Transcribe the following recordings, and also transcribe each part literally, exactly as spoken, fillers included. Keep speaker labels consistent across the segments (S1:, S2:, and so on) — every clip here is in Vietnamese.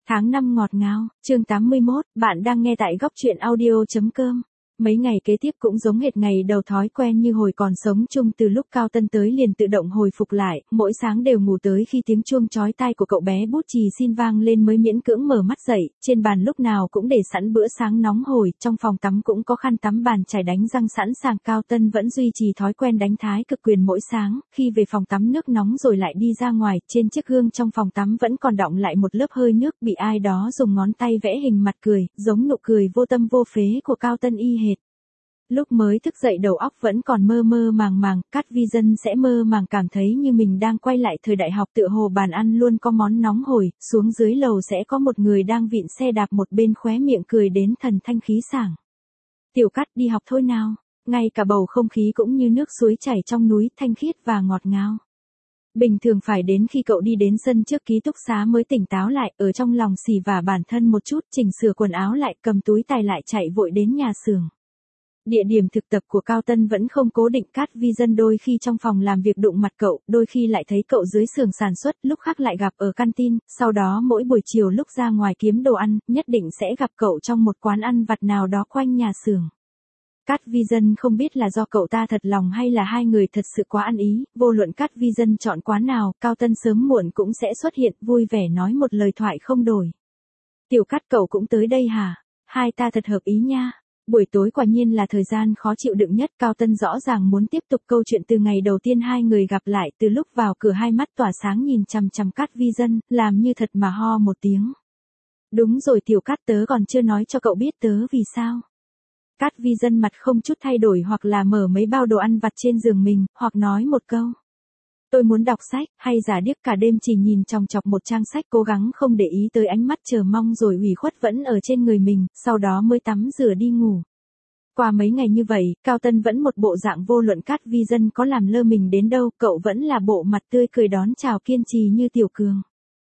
S1: Tháng năm ngọt ngào, chương tám mươi mốt, bạn đang nghe tại góc truyện audio.com. Mấy ngày kế tiếp cũng giống hệt ngày đầu, thói quen như hồi còn sống chung từ lúc Cao Tân tới liền tự động hồi phục lại, mỗi sáng đều ngủ tới khi tiếng chuông chói tai của cậu bé bút chì xin vang lên mới miễn cưỡng mở mắt dậy, trên bàn lúc nào cũng để sẵn bữa sáng nóng hổi, trong phòng tắm cũng có khăn tắm bàn chải đánh răng sẵn sàng. Cao Tân vẫn duy trì thói quen đánh thái cực quyền mỗi sáng, khi về phòng tắm nước nóng rồi lại đi ra ngoài, trên chiếc gương trong phòng tắm vẫn còn đọng lại một lớp hơi nước bị ai đó dùng ngón tay vẽ hình mặt cười, giống nụ cười vô tâm vô phế của Cao Tân y hệt. Lúc mới thức dậy đầu óc vẫn còn mơ mơ màng màng, Cát Vi Dân sẽ mơ màng cảm thấy như mình đang quay lại thời đại học, tựa hồ bàn ăn luôn có món nóng hổi, xuống dưới lầu sẽ có một người đang vịn xe đạp một bên khóe miệng cười đến thần thanh khí sảng. Tiểu Cát đi học thôi nào, ngay cả bầu không khí cũng như nước suối chảy trong núi, thanh khiết và ngọt ngào. Bình thường phải đến khi cậu đi đến sân trước ký túc xá mới tỉnh táo lại, ở trong lòng xì vả bản thân một chút, chỉnh sửa quần áo lại, cầm túi tài lại chạy vội đến nhà xưởng. Địa điểm thực tập của Cao Tân vẫn không cố định, Cát Vi Dân đôi khi trong phòng làm việc đụng mặt cậu, đôi khi lại thấy cậu dưới xưởng sản xuất, lúc khác lại gặp ở canteen, sau đó mỗi buổi chiều lúc ra ngoài kiếm đồ ăn, nhất định sẽ gặp cậu trong một quán ăn vặt nào đó quanh nhà xưởng. Cát Vi Dân không biết là do cậu ta thật lòng hay là hai người thật sự quá ăn ý, vô luận Cát Vi Dân chọn quán nào, Cao Tân sớm muộn cũng sẽ xuất hiện, vui vẻ nói một lời thoại không đổi. Tiểu Cát cậu cũng tới đây hả? Hai ta thật hợp ý nha. Buổi tối quả nhiên là thời gian khó chịu đựng nhất, Cao Tân rõ ràng muốn tiếp tục câu chuyện từ ngày đầu tiên hai người gặp lại, từ lúc vào cửa hai mắt tỏa sáng nhìn chằm chằm Cát Vi Dân, làm như thật mà ho một tiếng. Đúng rồi Tiểu Cát, tớ còn chưa nói cho cậu biết tớ vì sao. Cát Vi Dân mặt không chút thay đổi, hoặc là mở mấy bao đồ ăn vặt trên giường mình, hoặc nói một câu. Tôi muốn đọc sách, hay giả điếc cả đêm chỉ nhìn chòng chọc một trang sách, cố gắng không để ý tới ánh mắt chờ mong rồi ủy khuất vẫn ở trên người mình, sau đó mới tắm rửa đi ngủ. Qua mấy ngày như vậy, Cao Tân vẫn một bộ dạng vô luận Cát Vi Dân có làm lơ mình đến đâu, cậu vẫn là bộ mặt tươi cười đón chào kiên trì như Tiểu Cường.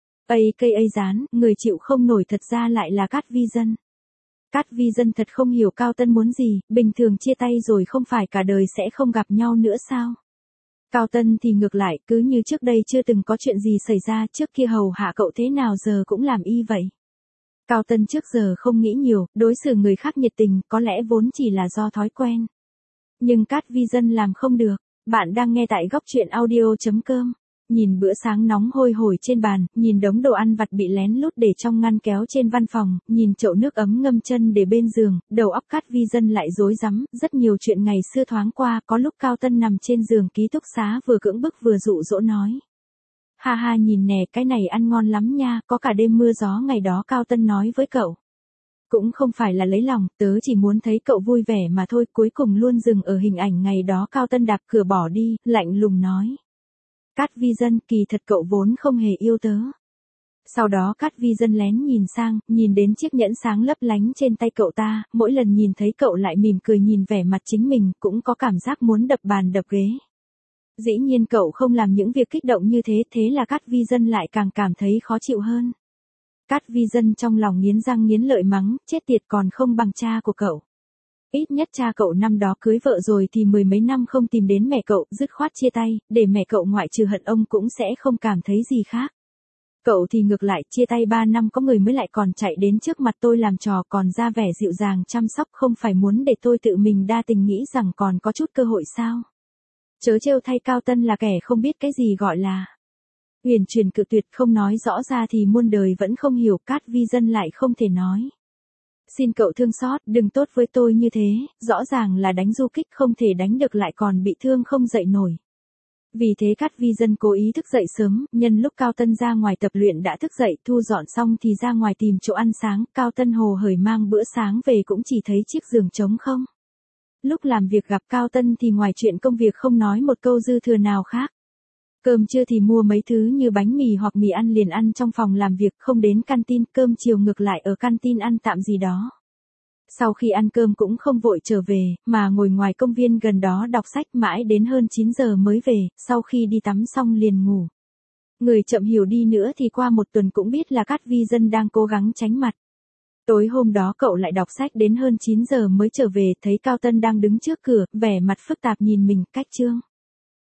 S1: Ây cây ây rán, người chịu không nổi thật ra lại là Cát Vi Dân. Cát Vi Dân thật không hiểu Cao Tân muốn gì, bình thường chia tay rồi không phải cả đời sẽ không gặp nhau nữa sao? Cao Tân thì ngược lại, cứ như trước đây chưa từng có chuyện gì xảy ra, trước kia hầu hạ cậu thế nào giờ cũng làm y vậy. Cao Tân trước giờ không nghĩ nhiều, đối xử người khác nhiệt tình, có lẽ vốn chỉ là do thói quen. Nhưng Cát Vi Dân làm không được. Bạn đang nghe tại góc truyện audio.com. Nhìn bữa sáng nóng hôi hổi trên bàn, nhìn đống đồ ăn vặt bị lén lút để trong ngăn kéo trên văn phòng, nhìn chậu nước ấm ngâm chân để bên giường, đầu óc Cát Vi Dân lại rối rắm, rất nhiều chuyện ngày xưa thoáng qua, có lúc Cao Tân nằm trên giường ký túc xá vừa cưỡng bức vừa dụ dỗ nói. Ha ha nhìn nè, cái này ăn ngon lắm nha, có cả đêm mưa gió ngày đó, Cao Tân nói với cậu. Cũng không phải là lấy lòng, tớ chỉ muốn thấy cậu vui vẻ mà thôi, cuối cùng luôn dừng ở hình ảnh ngày đó. Cao Tân đạp cửa bỏ đi, lạnh lùng nói. Cát Vi Dân, kỳ thật cậu vốn không hề yêu tớ. Sau đó Cát Vi Dân lén nhìn sang, nhìn đến chiếc nhẫn sáng lấp lánh trên tay cậu ta, mỗi lần nhìn thấy cậu lại mỉm cười nhìn vẻ mặt chính mình, cũng có cảm giác muốn đập bàn đập ghế. Dĩ nhiên cậu không làm những việc kích động như thế, thế là Cát Vi Dân lại càng cảm thấy khó chịu hơn. Cát Vi Dân trong lòng nghiến răng nghiến lợi mắng, chết tiệt, còn không bằng cha của cậu. Ít nhất cha cậu năm đó cưới vợ rồi thì mười mấy năm không tìm đến mẹ cậu, dứt khoát chia tay, để mẹ cậu ngoại trừ hận ông cũng sẽ không cảm thấy gì khác. Cậu thì ngược lại, chia tay ba năm có người mới lại còn chạy đến trước mặt tôi làm trò, còn ra vẻ dịu dàng chăm sóc, không phải muốn để tôi tự mình đa tình, nghĩ rằng còn có chút cơ hội sao? Chớ trêu thay, Cao Tân là kẻ không biết cái gì gọi là uyển chuyển cự tuyệt, không nói rõ ra thì muôn đời vẫn không hiểu. Cát Vi Dân lại không thể nói. Xin cậu thương xót, đừng tốt với tôi như thế, rõ ràng là đánh du kích không thể đánh được lại còn bị thương không dậy nổi. Vì thế Cát Vi Dân cố ý thức dậy sớm, nhân lúc Cao Tân ra ngoài tập luyện đã thức dậy, thu dọn xong thì ra ngoài tìm chỗ ăn sáng. Cao Tân hồ hởi mang bữa sáng về cũng chỉ thấy chiếc giường trống không. Lúc làm việc gặp Cao Tân thì ngoài chuyện công việc không nói một câu dư thừa nào khác. Cơm trưa thì mua mấy thứ như bánh mì hoặc mì ăn liền ăn trong phòng làm việc, không đến canteen, cơm chiều ngược lại ở canteen ăn tạm gì đó. Sau khi ăn cơm cũng không vội trở về, mà ngồi ngoài công viên gần đó đọc sách mãi đến hơn chín giờ mới về, sau khi đi tắm xong liền ngủ. Người chậm hiểu đi nữa thì qua một tuần cũng biết là Cát Vi Dân đang cố gắng tránh mặt. Tối hôm đó cậu lại đọc sách đến hơn chín giờ mới trở về, thấy Cao Tân đang đứng trước cửa, vẻ mặt phức tạp nhìn mình, cách chương.